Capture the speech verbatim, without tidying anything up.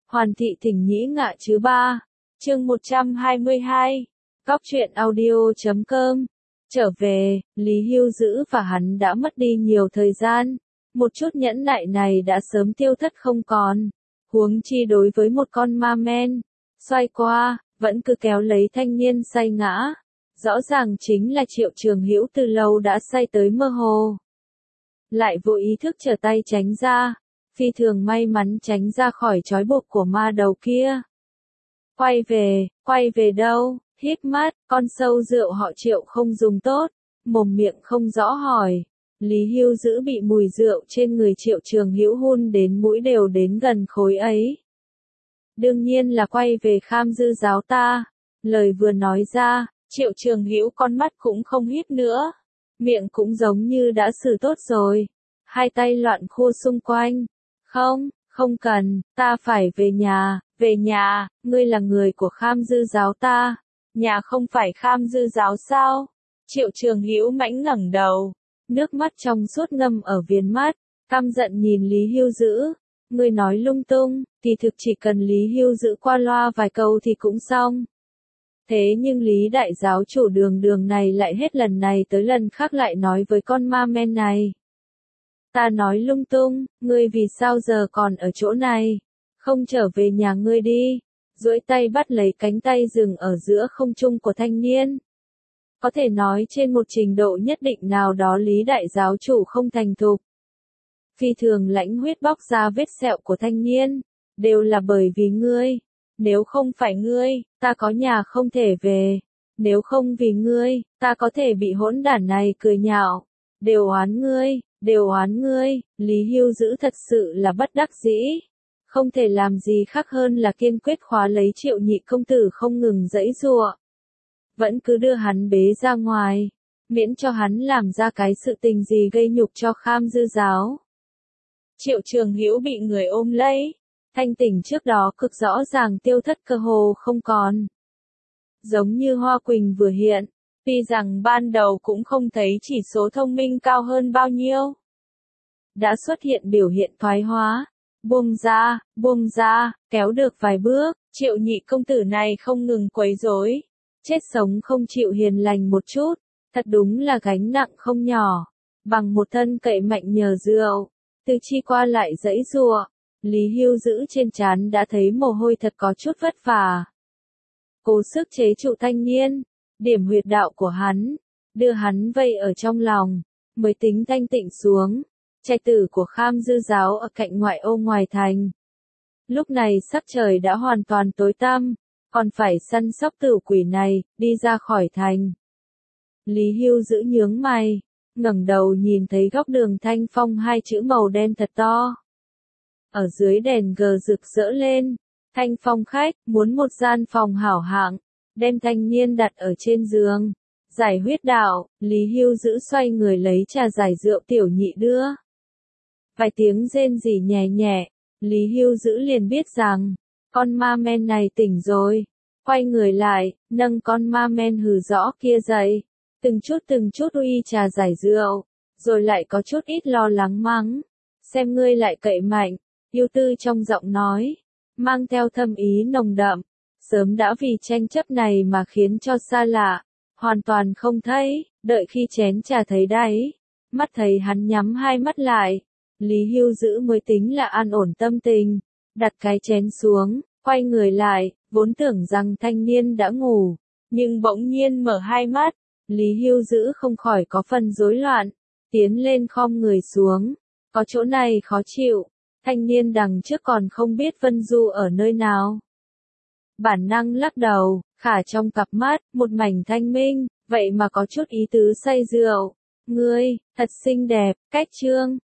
Hoàn thị thỉnh nhĩ ngạ chứ ba. Chương một trăm hai mươi hai. Góc truyện audio chấm com. Trở về, Lý Hưu Dữ và hắn đã mất đi nhiều thời gian. Một chút nhẫn nại này đã sớm tiêu thất không còn. Huống chi đối với một con ma men. Xoay qua, vẫn cứ kéo lấy thanh niên say ngã. Rõ ràng chính là Triệu Trường Hữu từ lâu đã say tới mơ hồ. Lại vô ý thức trở tay tránh ra. Phi thường may mắn tránh ra khỏi trói buộc của ma đầu kia. Quay về, quay về đâu? Hít mắt, con sâu rượu họ Triệu không dùng tốt, mồm miệng không rõ hỏi. Lý Hưu Dữ bị mùi rượu trên người Triệu Trường Hữu hun đến mũi đều đến gần khối ấy. Đương nhiên là quay về Kham Dư giáo ta. Lời vừa nói ra, Triệu Trường Hữu con mắt cũng không híp nữa, miệng cũng giống như đã xử tốt rồi. Hai tay loạn khua xung quanh. Không, không cần, ta phải về nhà, về nhà, ngươi là người của Kham Dư giáo ta. Nhà không phải Kham Dư giáo sao? Triệu Trường Hữu mãnh ngẩng đầu, nước mắt trong suốt ngâm ở viền mắt, căm giận nhìn Lý Hưu Dữ. Ngươi nói lung tung, thì thực chỉ cần Lý Hưu Dữ qua loa vài câu thì cũng xong. Thế nhưng Lý đại giáo chủ đường đường này lại hết lần này tới lần khác lại nói với con ma men này. Ta nói lung tung, ngươi vì sao giờ còn ở chỗ này? Không trở về nhà ngươi đi. Duỗi tay bắt lấy cánh tay dừng ở giữa không trung của thanh niên. Có thể nói trên một trình độ nhất định nào đó Lý đại giáo chủ không thành thục. Phi thường lãnh huyết bóc ra vết sẹo của thanh niên. Đều là bởi vì ngươi. Nếu không phải ngươi, ta có nhà không thể về. Nếu không vì ngươi, ta có thể bị hỗn đản này cười nhạo. Đều oán ngươi, đều oán ngươi. Lý Hưu Dữ thật sự là bất đắc dĩ. Không thể làm gì khác hơn là kiên quyết khóa lấy Triệu nhị công tử không ngừng giãy giụa. Vẫn cứ đưa hắn bế ra ngoài, miễn cho hắn làm ra cái sự tình gì gây nhục cho Kham Dư giáo. Triệu Trường Hữu bị người ôm lấy, thanh tỉnh trước đó cực rõ ràng tiêu thất cơ hồ không còn. Giống như Hoa Quỳnh vừa hiện, tuy rằng ban đầu cũng không thấy chỉ số thông minh cao hơn bao nhiêu. Đã xuất hiện biểu hiện thoái hóa. Buông ra, buông ra, kéo được vài bước, Triệu nhị công tử này không ngừng quấy rối. Chết sống không chịu hiền lành một chút, thật đúng là gánh nặng không nhỏ. Bằng một thân cậy mạnh nhờ rượu, từ chi qua lại giãy giụa, Lý Hưu Dữ trên trán đã thấy mồ hôi thật có chút vất vả. Cố sức chế trụ thanh niên, điểm huyệt đạo của hắn, đưa hắn vây ở trong lòng, mới tính thanh tịnh xuống. Trạch tử của Kham Dư giáo ở cạnh ngoại ô ngoài thành. Lúc này sắc trời đã hoàn toàn tối tăm, còn phải săn sóc tử quỷ này, đi ra khỏi thành. Lý Hưu Dữ nhướng mày, ngẩng đầu nhìn thấy góc đường Thanh Phong hai chữ màu đen thật to. Ở dưới đèn gờ rực rỡ lên, Thanh Phong khách, muốn một gian phòng hảo hạng, đem thanh niên đặt ở trên giường. Giải huyết đạo, Lý Hưu Dữ xoay người lấy trà giải rượu tiểu nhị đưa. Vài tiếng rên rỉ nhẹ nhẹ, Lý Hưu Dữ liền biết rằng, con ma men này tỉnh rồi. Quay người lại, nâng con ma men hừ rõ kia dậy. Từng chút từng chút uy trà giải rượu, rồi lại có chút ít lo lắng mắng. Xem ngươi lại cậy mạnh, yêu tư trong giọng nói, mang theo thâm ý nồng đậm. Sớm đã vì tranh chấp này mà khiến cho xa lạ, hoàn toàn không thấy, đợi khi chén trà thấy đáy, mắt thấy hắn nhắm hai mắt lại. Lý Hưu Dữ mới tính là an ổn tâm tình, đặt cái chén xuống, quay người lại, vốn tưởng rằng thanh niên đã ngủ, nhưng bỗng nhiên mở hai mắt, Lý Hưu Dữ không khỏi có phần rối loạn, tiến lên khom người xuống, có chỗ này khó chịu, thanh niên đằng trước còn không biết Vân Du ở nơi nào. Bản năng lắc đầu, khả trong cặp mắt, một mảnh thanh minh, vậy mà có chút ý tứ say rượu. Ngươi, thật xinh đẹp, cách trương.